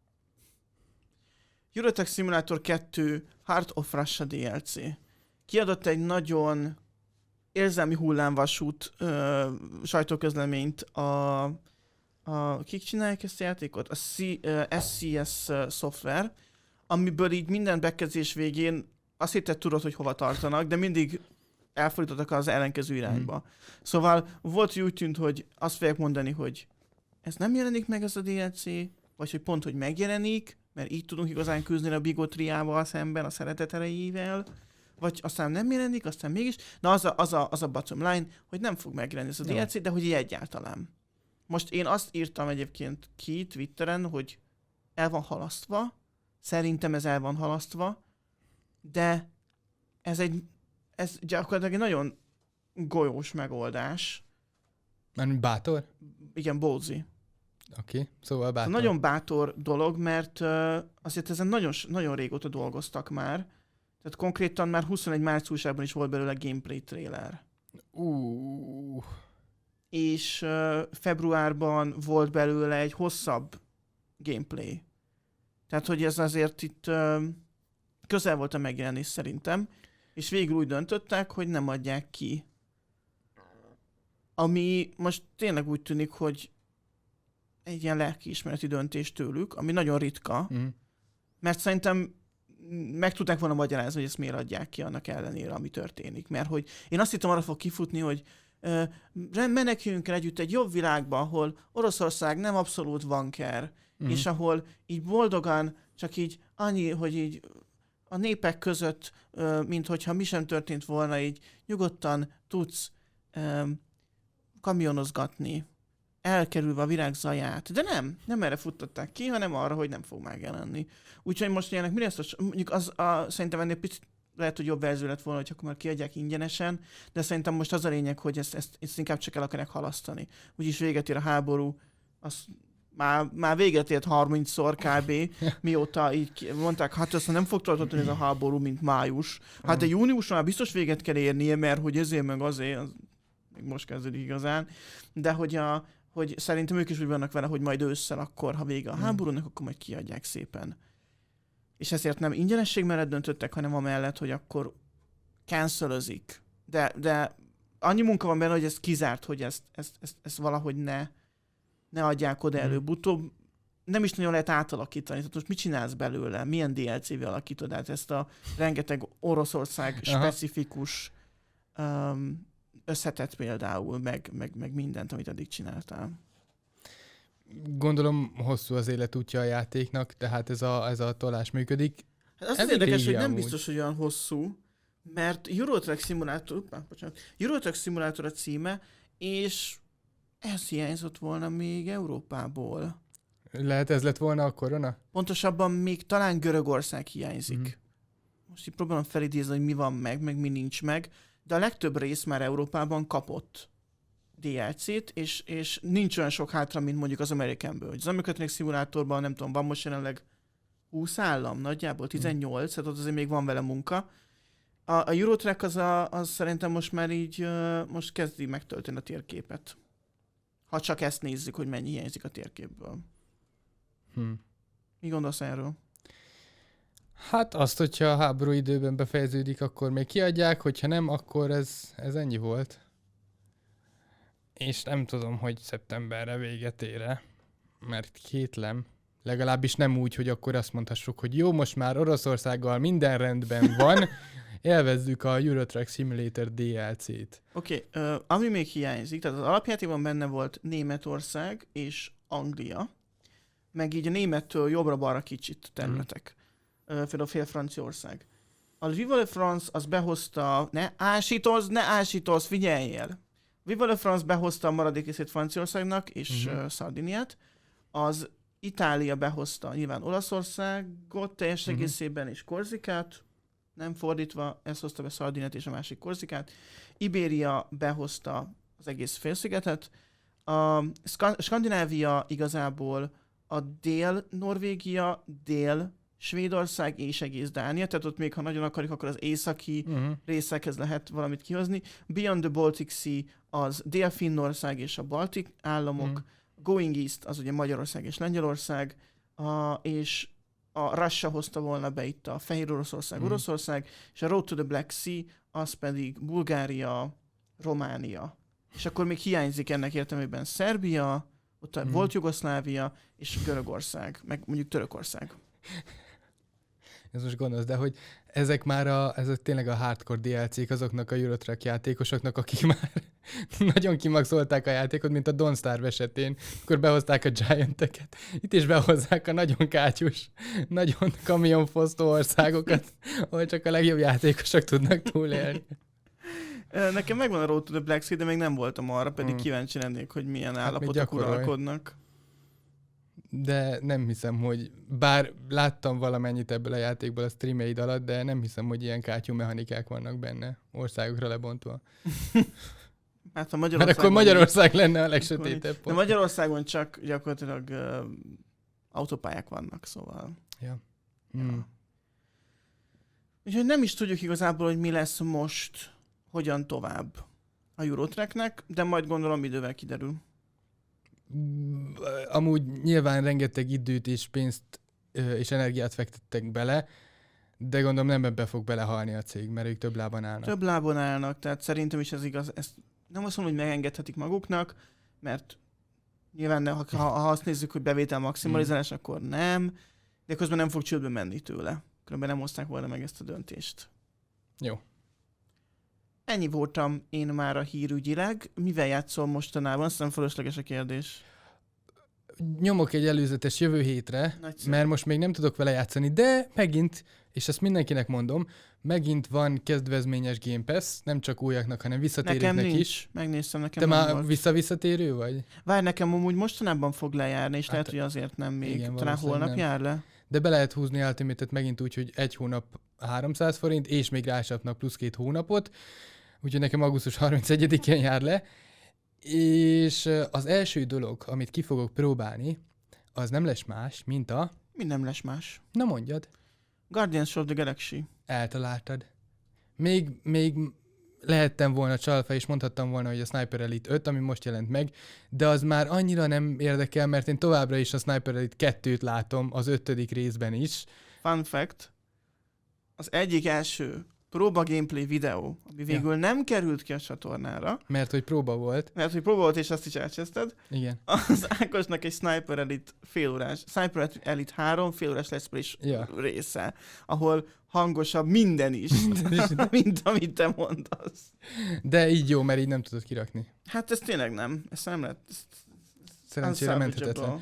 Eurotech Simulator kettő Heart of Russia dé el cé. Kiadott egy nagyon érzelmi hullámvasút ö, sajtóközleményt a, a... Kik csinálják ezt a játékot? A C, uh, es cé es uh, szoftver, amiből így minden bekezdés végén azt hitted tudod, hogy hova tartanak, de mindig elfordítottak az ellenkező irányba. Mm. Szóval volt, hogy úgy tűnt, hogy azt fogják mondani, hogy ez nem jelenik meg ez a dé el cé, vagy hogy pont, hogy megjelenik, mert így tudunk igazán küzdeni a bigotriával szemben, a szeretet erejével, vagy aztán nem jelenik, aztán mégis. Na az a, az a, az a bottom line, hogy nem fog megjelenni ez a dé el cé, de hogy így egyáltalán. Most én azt írtam egyébként ki Twitteren, hogy el van halasztva, szerintem ez el van halasztva, de ez egy ez gyakorlatilag egy nagyon golyós megoldás. Mármint bátor? Igen, ballsy. Oké, okay. Szóval bátor. Nagyon bátor dolog, mert uh, azért ezen nagyon, nagyon régóta dolgoztak már. Tehát konkrétan már huszonegy márciusában is volt belőle gameplay trailer. Uh. És uh, februárban volt belőle egy hosszabb gameplay. Tehát, hogy ez azért itt uh, közel volt a megjelenés szerintem, és végül úgy döntöttek, hogy nem adják ki. Ami most tényleg úgy tűnik, hogy egy ilyen lelkiismereti döntés tőlük, ami nagyon ritka, mm. mert szerintem meg tudták volna magyarázni, hogy ezt miért adják ki annak ellenére, ami történik. Mert hogy én azt hittem, arra fog kifutni, hogy uh, meneküljünk el együtt egy jobb világba, ahol Oroszország nem abszolút vanker, mm. és ahol így boldogan, csak így annyi, hogy így a népek között, uh, mint hogyha mi sem történt volna, így nyugodtan tudsz um, kamionozgatni, elkerülve a világ zaját. De nem, nem erre futtatták ki, hanem arra, hogy nem fog megjelenni. Úgyhogy most ilyenek mi lesz, a, mondjuk az a, szerintem ennél picit lehet, hogy jobb verzió lett volna, hogy akkor már kiadják ingyenesen, de szerintem most az a lényeg, hogy ezt, ezt, ezt inkább csak el akarják halasztani. Úgyis véget ér a háború, az már, már véget ért harmincszor kb. Mióta így mondták, hát ezt nem fog tartani ez a háború, mint május. Hát de júniusban már biztos véget kell érnie, mert hogy ezért meg azért, az még most kezdődik igazán, de hogy, a, hogy szerintem ők is úgy vannak vele, hogy majd ősszel akkor, ha vége a háborúnak, akkor majd kiadják szépen. És ezért nem ingyenesség mellett döntöttek, hanem amellett, hogy akkor cancelözik. De, de annyi munka van benne, hogy ez kizárt, hogy ezt, ezt, ezt, ezt valahogy ne, ne adják oda előbb-utóbb. Nem is nagyon lehet átalakítani. Tehát most mit csinálsz belőle? Milyen dé el cé-vel alakítod át ezt a rengeteg Oroszország specifikus um, összetett például, meg, meg, meg mindent, amit eddig csináltál. Gondolom hosszú az életútja a játéknak, tehát ez a, ez a tolás működik. Hát az, az érdekes, hogy nem amúgy. Biztos, hogy olyan hosszú, mert Eurotruck Simulator, uppá, bocsánat, Eurotruck Simulator a címe, és ez hiányzott volna még Európából. Lehet ez lett volna a korona? Pontosabban még talán Görögország hiányzik. Mhm. Most így próbálom felidézni, hogy mi van meg, meg mi nincs meg, de a legtöbb rész már Európában kapott dé el cét, és, és nincs olyan sok hátra, mint mondjuk az Americanből. Az American Szimulátorban, nem tudom, van most jelenleg húsz állam, nagyjából tizennyolc, tehát ott azért még van vele munka. A, a Eurotrack az, a, az szerintem most már így, uh, most kezdi megtölteni a térképet. Ha csak ezt nézzük, hogy mennyi hiányzik a térképből. Hm. Mi gondolsz erről? Hát azt, hogyha a háború időben befejeződik, akkor még kiadják, hogyha nem, akkor ez, ez ennyi volt. És nem tudom, hogy szeptemberre véget ér-e, mert kétlem. Legalábbis nem úgy, hogy akkor azt mondhassuk, hogy jó, most már Oroszországgal minden rendben van, élvezzük a Eurotrack Simulator dé el cét. Oké, okay, uh, ami még hiányzik, tehát az alapjátékban benne volt Németország és Anglia, meg így a némettől jobbra-balra kicsit területek. Mm. Uh, például fél Franciaország. A Viva la France az behozta, ne ásítozz, ne ásítozz, figyeljél! Viva la France behozta a maradék részét Franciaországnak és mm-hmm. uh, Szardiniát. Az Itália behozta nyilván Olaszországot teljes mm-hmm. egészében és Korzikát, nem fordítva, ez hozta be Szardiniát és a másik Korzikát. Ibéria behozta az egész félszigetet. A Skandinávia igazából a dél-Norvégia, dél-Svédország és egész Dánia, tehát ott még ha nagyon akarjuk, akkor az északi uh-huh. részekhez lehet valamit kihozni. Beyond the Baltic Sea az Dél-Finnország és a Baltik államok. Uh-huh. Going East az ugye Magyarország és Lengyelország, a, és a Russia hozta volna be itt a Fehér Oroszország, uh-huh. Oroszország, és a Road to the Black Sea az pedig Bulgária, Románia. És akkor még hiányzik ennek értelmében Szerbia, ott hmm. volt Jugoszlávia, és Görögország, meg mondjuk Törökország. Ez most gondolsz, de hogy ezek már a, ezek tényleg a hardcore dé el cék azoknak a Eurotrack játékosoknak, akik már nagyon kimaxolták a játékot, mint a Don't Starve esetén, akkor behozták a Giant-eket. Itt is behozzák a nagyon kátyus, nagyon kamionfosztó országokat, ahol csak a legjobb játékosok tudnak túlélni. Nekem megvan a Road to the Black Sea, de még nem voltam arra, pedig hmm. kíváncsi lennék, hogy milyen hát állapotok uralkodnak. De nem hiszem, hogy bár láttam valamennyit ebből a játékból a streameid alatt, de nem hiszem, hogy ilyen kátyú mechanikák vannak benne, országokra lebontva. Hát ha Magyarországon... Mert akkor Magyarország lenne a legsötétebb pont. De Magyarországon csak gyakorlatilag uh, autópályák vannak, szóval... Ja. Hmm. ja. Úgyhogy nem is tudjuk igazából, hogy mi lesz most, hogyan tovább a Eurotracknek, de majd gondolom idővel kiderül. Amúgy nyilván rengeteg időt és pénzt és energiát fektettek bele, de gondolom nem ebbe fog belehalni a cég, mert ők több lábon állnak. Több lábon állnak, tehát szerintem is ez igaz. Ezt nem azt mondom, hogy megengedhetik maguknak, mert nyilván ha, ha, ha azt nézzük, hogy bevétel maximalizálás, mm. akkor nem, de közben nem fog csődbe menni tőle. Különben nem hozták volna meg ezt a döntést. Jó. Ennyi voltam én már a hírügyileg. Mivel játszol mostanában? Aztán fölösleges a kérdés. Nyomok egy előzetes jövő hétre, Nagyszerű. Mert most még nem tudok vele játszani, de megint, és ezt mindenkinek mondom, megint van kezdvezményes Game Pass, nem csak újaknak, hanem visszatérőknek nekem nincs. is. Megnéztem, nekem Te nem már volt. vissza-visszatérő vagy? Várj, nekem amúgy mostanában fog lejárni, és Hát, lehet, hogy azért nem még. igen, Talán holnap nem. jár le. De be lehet húzni Ultimate-et megint úgy, hogy egy hónap háromszáz forint, és még rásapnak plusz két hónapot. Úgyhogy nekem augusztus harmincegyedikén jár le. És az első dolog, amit ki fogok próbálni, az nem lesz más, mint a... Mi nem lesz más? Na mondjad. Guardians of the Galaxy. Eltaláltad. Még, még lehettem volna csalfa, és mondhattam volna, hogy a Sniper Elite öt, ami most jelent meg, de az már annyira nem érdekel, mert én továbbra is a Sniper Elite kettőt látom az ötödik részben is. Fun fact. Az egyik első próba gameplay videó, ami végül ja. nem került ki a csatornára. Mert hogy próba volt. Mert hogy próba volt, és azt is elcseszted. Igen. Az Ákosnak egy Sniper Elite félórás, Sniper Elite három félórás Let's Play ja. része, ahol hangosabb minden is, mint amit te mondasz. De így jó, mert így nem tudod kirakni. Hát ez tényleg nem. Ezt nem lehet. Ezt, Szerencsére menthetetlen.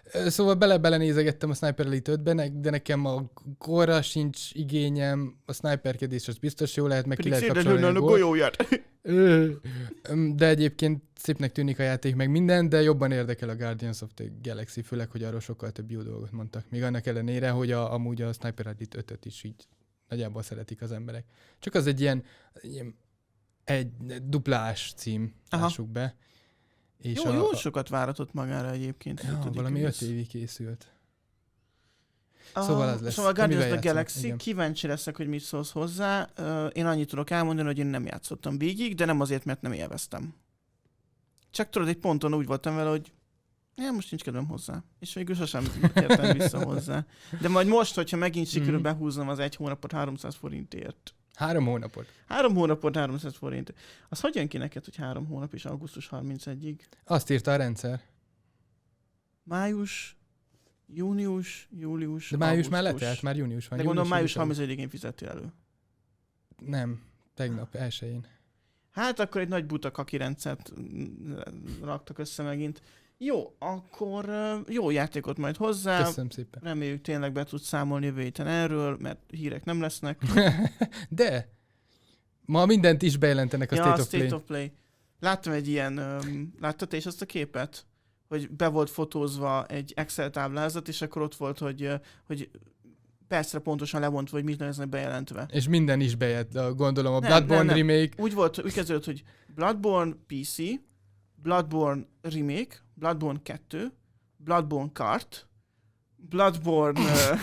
Szóval bele-bele nézegettem a Sniper Elite ötben, de nekem a korra sincs igényem, a sniperkedés az biztos jó lehet, meg ki lehet kapcsolni a golyóját. De egyébként szépnek tűnik a játék, meg minden, de jobban érdekel a Guardians of the Galaxy, főleg, hogy arról sokkal több jó dolgot mondtak. Még annak ellenére, hogy a, amúgy a Sniper Elite ötöt is így nagyjából szeretik az emberek. Csak az egy ilyen, ilyen egy duplás cím, lássuk be. És jó, a, jó sokat váratott magára egyébként. Ja, valami öt évig készült. A, szóval az lesz. Szóval a Guardians of the Galaxy, igen. Kíváncsi leszek, hogy mit szólsz hozzá. Uh, én annyit tudok elmondani, hogy én nem játszottam végig, de nem azért, mert nem élveztem. Csak tudod, egy ponton úgy voltam vele, hogy ja, most nincs kedvem hozzá. És végül sosem kértem vissza hozzá. De majd most, hogyha megint sikerül mm-hmm. behúznom az egy hónapot háromszáz forintért. Három hónapot? Három hónapot háromszáz forint. Az hogy jön ki neked, hogy három hónap és augusztus harmincegyedikéig? Azt írta a rendszer. Május, június, július, de május augusztus. már letelt, már június van. De gondolom május harmincegyedikén fizettél elő. Nem, tegnap elsőjén. Hát akkor egy nagy buta kaki rendszert raktak össze megint. Jó, akkor jó játékot majd hozzá. Köszönöm szépen. Reméljük tényleg be tudsz számolni jövő héten erről, mert hírek nem lesznek. De ma mindent is bejelentenek a ja, State, of, State Play. of Play. Láttam egy ilyen, um, láttad te is azt a képet? Hogy be volt fotózva egy Excel táblázat, és akkor ott volt, hogy, hogy percre pontosan lemondva, hogy mit lesznek bejelentve. És minden is bejött, gondolom a nem, Bloodborne nem, nem. remake. Úgy volt, úgy kezdődött, hogy Bloodborne pé cé, Bloodborne remake, Bloodborne kettő, Bloodborne kart, Bloodborne... uh,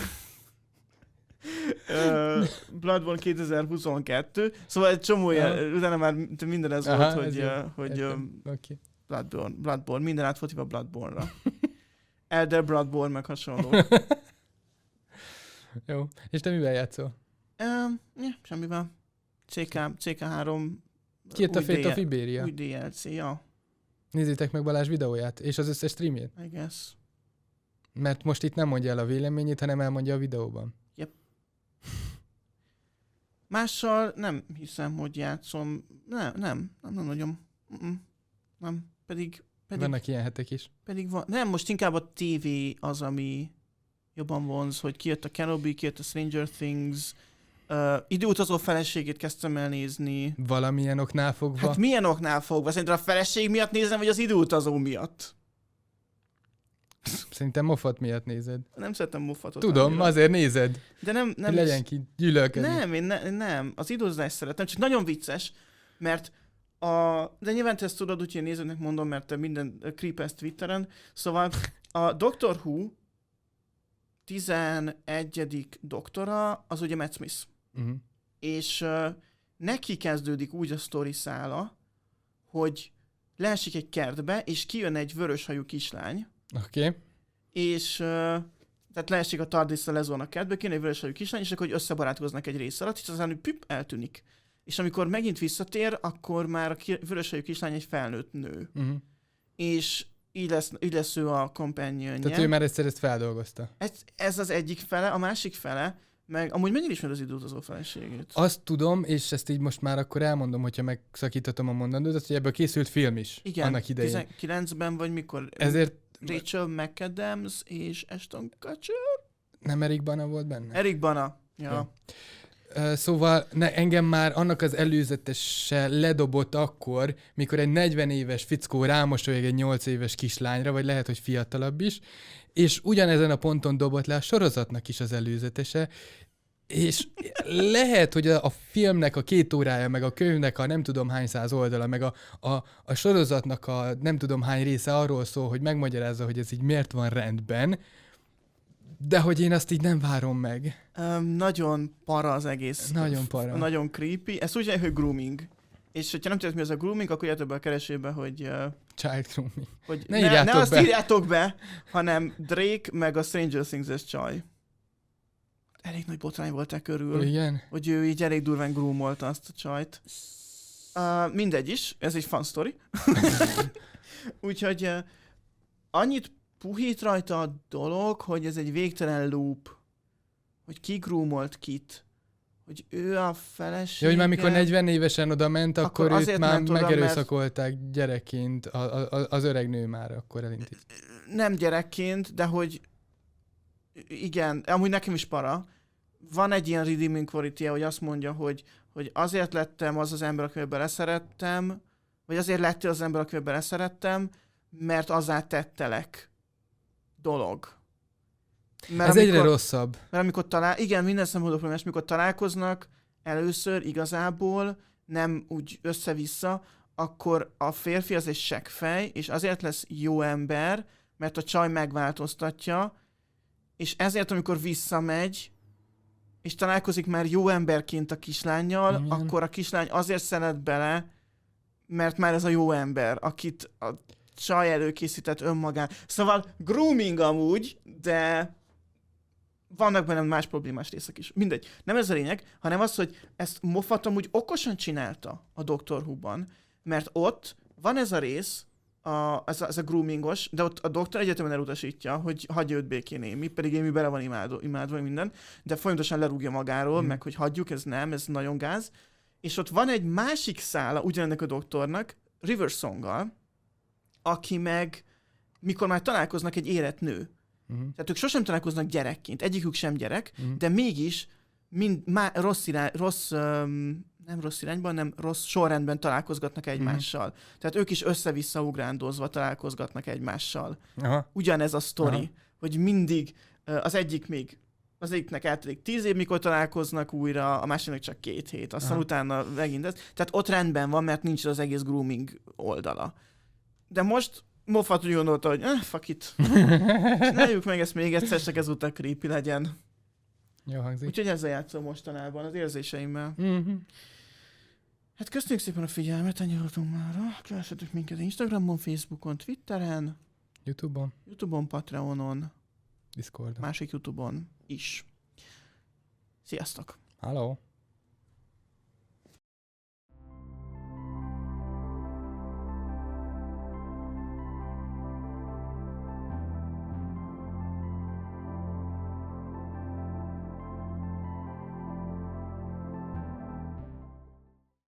uh, Bloodborne kétezer-huszonkettő, szóval egy csomó ilyen, utána már minden ez aha, volt, ez hogy, uh, hogy um, okay. Bloodborne, Bloodborne, minden át volt hívva Bloodborne-ra. Elder Bloodborne, meg hasonló. Jó, és te mivel játszol? Um, ja, semmivel. cé ká, cé ká három. Ki jött a Fate of Iberia? Új dé el cé, ja. Nézzétek meg Balázs videóját, és az összes streamjét. I guess. Mert most itt nem mondja el a véleményét, hanem elmondja a videóban. Yep. Mással nem hiszem, hogy játszom. Nem, nem, nem, nem nagyon. Mm-mm. Nem, pedig... pedig Vannak ilyen hetek is. Pedig van. Nem, most inkább a tévé az, ami jobban vonz, hogy kijött a Kenobi, kijött a Stranger Things, uh, időutazó feleségét kezdtem el nézni. Valamilyen oknál fogva. Hát milyen oknál fogva? Szerintem a feleség miatt nézem, vagy az időutazó miatt? Szerintem Moffat miatt nézed. Nem szeretem Moffatot. Tudom, annyira. azért nézed. De nem... nem hogy legyen ki gyűlölködni. Nem, én ne, nem. Az időzást szeretem, csak nagyon vicces, mert a... De nyilván te ezt tudod, úgyhogy nézőnek mondom, mert te minden creepesz Twitteren. Szóval a Doctor Who tizenegyedik doktora az ugye Matt Smith. Uh-huh. És uh, neki kezdődik úgy a sztori szála, hogy leesik egy kertbe, és kijön egy vöröshajú kislány. Oké. Okay. És uh, tehát leesik a TARDIS-ra, lezón a kertbe, kijön egy vöröshajú kislány, és akkor hogy összebarátkoznak egy rész alatt, és aztán hogy püpp, eltűnik. És amikor megint visszatér, akkor már a ki- vöröshajú kislány egy felnőtt nő. Uh-huh. És így lesz, így lesz ő a companionje. Tehát ő már egyszer ezt feldolgozta. Ez, ez az egyik fele, a másik fele, meg amúgy mennyire ismered az időutazó feleségét? Azt tudom, és ezt így most már akkor elmondom, hogyha megszakítatom a mondandót, hogy ebből készült film is. Igen, annak idején. tizenkilencben vagy mikor? Ezért... Rachel McAdams és Ashton Kutcher? Nem Eric Bana volt benne? Eric Bana, ja. ja. Uh, szóval ne, engem már annak az előzetese ledobott akkor, mikor egy negyven éves fickó rámosolyog egy nyolc éves kislányra, vagy lehet, hogy fiatalabb is, és ugyanezen a ponton dobott le a sorozatnak is az előzetese, és lehet, hogy a, a filmnek a két órája, meg a könyvnek a nem tudom hány száz oldala, meg a, a, a sorozatnak a nem tudom hány része arról szól, hogy megmagyarázza, hogy ez így miért van rendben, de hogy én azt így nem várom meg. Um, nagyon para az egész. Nagyon para. Nagyon creepy. Ez úgy hogy grooming. És hogyha nem tudod, mi az a grooming, akkor jöjjön be a keresőbe, hogy... Uh, Child grooming. Hogy ne, ne, ne azt be. írjátok be, hanem Drake meg a Stranger Things-es csaj. Elég nagy botrány volt e körül. Igen. Hogy ő így elég durván groomolta azt a csajt. Uh, mindegy is, ez egy fun story. Úgyhogy uh, annyit puhít rajta a dolog, hogy ez egy végtelen loop. Hogy ki groomolt kit. hogy ő a felesége... Ja, hogy már mikor negyven évesen oda ment, akkor, Akkor őt azért már ment oda, megerőszakolták gyerekként, a, a, az öreg nő már akkor elintézte. Nem gyerekként, de hogy igen, amúgy nekem is para. Van egy ilyen redeeming quality, hogy azt mondja, hogy, hogy azért lettem az az ember, akivel beleszerettem, vagy azért lettél az ember, akivel beleszerettem, mert azzá tettelek dolog. Mert Ez amikor, egyre rosszabb. Mert amikor talál, igen, minden szempontból problémás, mikor találkoznak először igazából, nem úgy össze-vissza, akkor a férfi az egy seggfej, és azért lesz jó ember, mert a csaj megváltoztatja, és ezért, amikor visszamegy, és találkozik már jó emberként a kislánnyal, igen. akkor a kislány azért szeret bele, mert már ez a jó ember, akit a csaj előkészített önmagán. Szóval grooming amúgy, de vannak benne más problémás részek is. Mindegy. Nem ez a lényeg, hanem az, hogy ezt Moffat amúgy okosan csinálta a Doctor Who-ban, mert ott van ez a rész, a, ez, a, ez a groomingos, de ott a doktor egyetemen elutasítja, hogy hagyja őt békén Amy, pedig Amy bele van imádva, imádva minden, de folyamatosan lerúgja magáról, hmm. meg hogy hagyjuk, ez nem, ez nagyon gáz. És ott van egy másik szála ugyanennek a doktornak, River Songgal, aki meg, mikor már találkoznak, egy érett nő. Uh-huh. Tehát ők sosem találkoznak gyerekként, egyikük sem gyerek, uh-huh. de mégis mind, má, rossz, irány, rossz um, nem rossz irányban, nem rossz sorrendben találkozgatnak egymással. Uh-huh. Tehát ők is össze-vissza ugrándozva találkozgatnak egymással. Aha. Ugyanez a sztori, Aha. hogy mindig az egyik még, az egyiknek eltelik tíz év, mikor találkoznak újra, a másiknak csak két hét, aztán Aha. utána megint ez. Tehát ott rendben van, mert nincs az egész grooming oldala. De most Moffat úgy gondolta, hogy eh, fuck it. Csináljuk meg ezt még egyszer, csak ezúttal creepy legyen. Jó hangzik. Úgyhogy ezzel játszom mostanában, az érzéseimmel. Mm-hmm. Hát köszönjük szépen a figyelmet, ennyi voltunk mára. Kövessetek minket Instagramon, Facebookon, Twitteren. YouTube-on. YouTube-on, Patreonon. Discordon. Másik YouTube-on is. Sziasztok! Hello!